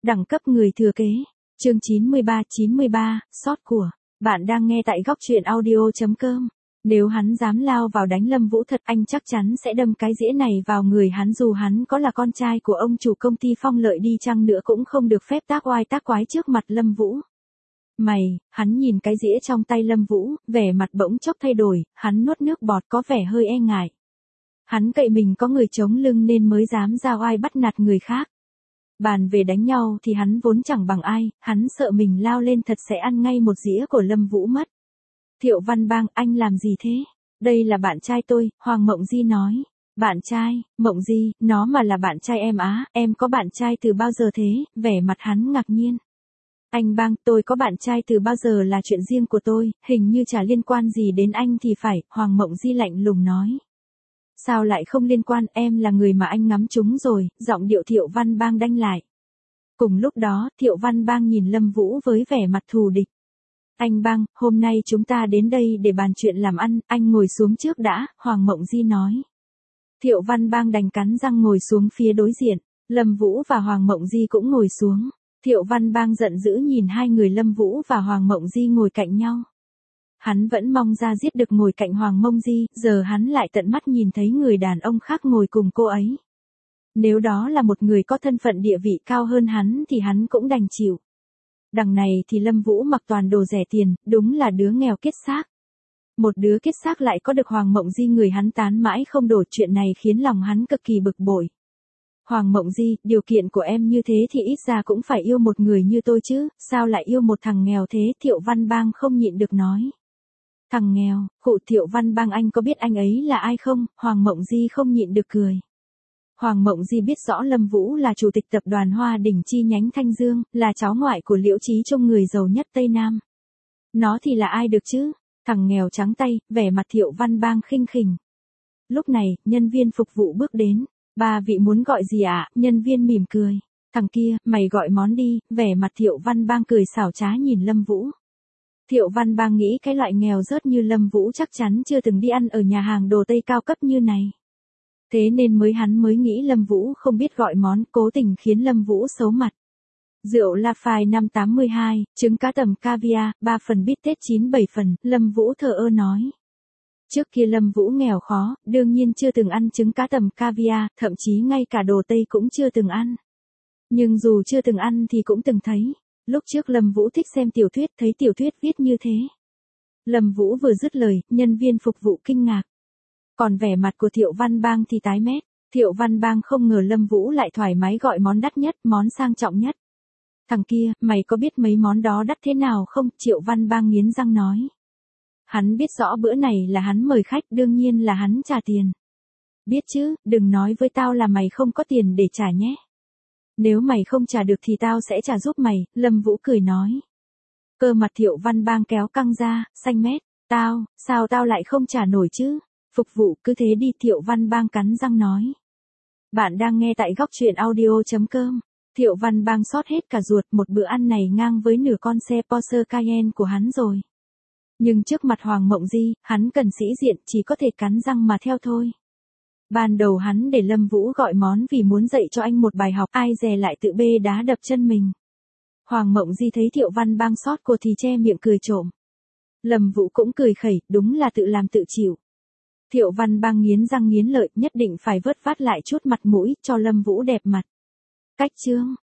Đẳng cấp người thừa kế. Chương 93, sót của. Bạn đang nghe tại góc truyện audio.com. Nếu hắn dám lao vào đánh Lâm Vũ thật, anh chắc chắn sẽ đâm cái dĩa này vào người hắn, dù hắn có là con trai của ông chủ công ty Phong Lợi đi chăng nữa cũng không được phép tác oai tác quái trước mặt Lâm Vũ. Hắn nhìn cái dĩa trong tay Lâm Vũ, vẻ mặt bỗng chốc thay đổi, hắn nuốt nước bọt có vẻ hơi e ngại. Hắn cậy mình có người chống lưng nên mới dám ra oai bắt nạt người khác. Bàn về đánh nhau thì hắn vốn chẳng bằng ai, hắn sợ mình lao lên thật sẽ ăn ngay một dĩa của Lâm Vũ mất. Thiệu Văn Bang, anh làm gì thế? Đây là bạn trai tôi, Hoàng Mộng Di nói. Bạn trai, Mộng Di, nó mà là bạn trai em á, em có bạn trai từ bao giờ thế? Vẻ mặt hắn ngạc nhiên. Anh Bang, tôi có bạn trai từ bao giờ là chuyện riêng của tôi, hình như chả liên quan gì đến anh thì phải, Hoàng Mộng Di lạnh lùng nói. Sao lại không liên quan, em là người mà anh ngắm trúng rồi, giọng điệu Thiệu Văn Bang đanh lại. Cùng lúc đó, Thiệu Văn Bang nhìn Lâm Vũ với vẻ mặt thù địch. Anh Bang, hôm nay chúng ta đến đây để bàn chuyện làm ăn, anh ngồi xuống trước đã, Hoàng Mộng Di nói. Thiệu Văn Bang đành cắn răng ngồi xuống phía đối diện, Lâm Vũ và Hoàng Mộng Di cũng ngồi xuống. Thiệu Văn Bang giận dữ nhìn hai người Lâm Vũ và Hoàng Mộng Di ngồi cạnh nhau. Hắn vẫn mong ra giết được ngồi cạnh Hoàng Mộng Di, giờ hắn lại tận mắt nhìn thấy người đàn ông khác ngồi cùng cô ấy. Nếu đó là một người có thân phận địa vị cao hơn hắn thì hắn cũng đành chịu. Đằng này thì Lâm Vũ mặc toàn đồ rẻ tiền, đúng là đứa nghèo kiết xác. Một đứa kiết xác lại có được Hoàng Mộng Di, người hắn tán mãi không đổi, chuyện này khiến lòng hắn cực kỳ bực bội. Hoàng Mộng Di, điều kiện của em như thế thì ít ra cũng phải yêu một người như tôi chứ, sao lại yêu một thằng nghèo thế? Thiệu Văn Bang không nhịn được nói. Thằng nghèo, cụ Thiệu Văn Bang, anh có biết anh ấy là ai không? Hoàng Mộng Di không nhịn được cười. Hoàng Mộng Di biết rõ Lâm Vũ là chủ tịch tập đoàn Hoa Đỉnh chi nhánh Thanh Dương, là cháu ngoại của Liễu Chí Trung, người giàu nhất Tây Nam. Nó thì là ai được chứ? Thằng nghèo trắng tay, vẻ mặt Thiệu Văn Bang khinh khỉnh. Lúc này, nhân viên phục vụ bước đến. Ba vị muốn gọi gì ạ? Nhân viên mỉm cười. Thằng kia, mày gọi món đi, vẻ mặt Thiệu Văn Bang cười xảo trá nhìn Lâm Vũ. Thiệu Văn Bang nghĩ cái loại nghèo rớt như Lâm Vũ chắc chắn chưa từng đi ăn ở nhà hàng đồ Tây cao cấp như này. Thế nên hắn mới nghĩ Lâm Vũ không biết gọi món, cố tình khiến Lâm Vũ xấu mặt. Rượu Lafite 582, trứng cá tầm caviar, 3 phần bít tết 97 phần, Lâm Vũ thờ ơ nói. Trước kia Lâm Vũ nghèo khó, đương nhiên chưa từng ăn trứng cá tầm caviar, thậm chí ngay cả đồ Tây cũng chưa từng ăn. Nhưng dù chưa từng ăn thì cũng từng thấy. Lúc trước Lâm Vũ thích xem tiểu thuyết, thấy tiểu thuyết viết như thế. Lâm Vũ vừa dứt lời, nhân viên phục vụ kinh ngạc. Còn vẻ mặt của Thiệu Văn Bang thì tái mét. Thiệu Văn Bang không ngờ Lâm Vũ lại thoải mái gọi món đắt nhất, món sang trọng nhất. Thằng kia, mày có biết mấy món đó đắt thế nào không? Thiệu Văn Bang nghiến răng nói. Hắn biết rõ bữa này là hắn mời khách, đương nhiên là hắn trả tiền. Biết chứ, đừng nói với tao là mày không có tiền để trả nhé. Nếu mày không trả được thì tao sẽ trả giúp mày, Lâm Vũ cười nói. Cơ mặt Thiệu Văn Bang kéo căng ra, xanh mét. Sao tao lại không trả nổi chứ? Phục vụ cứ thế đi, Thiệu Văn Bang cắn răng nói. Bạn đang nghe tại góc truyện audio.com. Thiệu Văn Bang xót hết cả ruột, một bữa ăn này ngang với nửa con xe Porsche Cayenne của hắn rồi. Nhưng trước mặt Hoàng Mộng Di, hắn cần sĩ diện, chỉ có thể cắn răng mà theo thôi. Ban đầu hắn để Lâm Vũ gọi món vì muốn dạy cho anh một bài học, ai dè lại tự bê đá đập chân mình. Hoàng Mộng Di thấy Thiệu Văn Bang xót cô thì che miệng cười trộm. Lâm Vũ cũng cười khẩy, đúng là tự làm tự chịu. Thiệu Văn Bang nghiến răng nghiến lợi, nhất định phải vớt vát lại chút mặt mũi cho Lâm Vũ đẹp mặt. Cách chương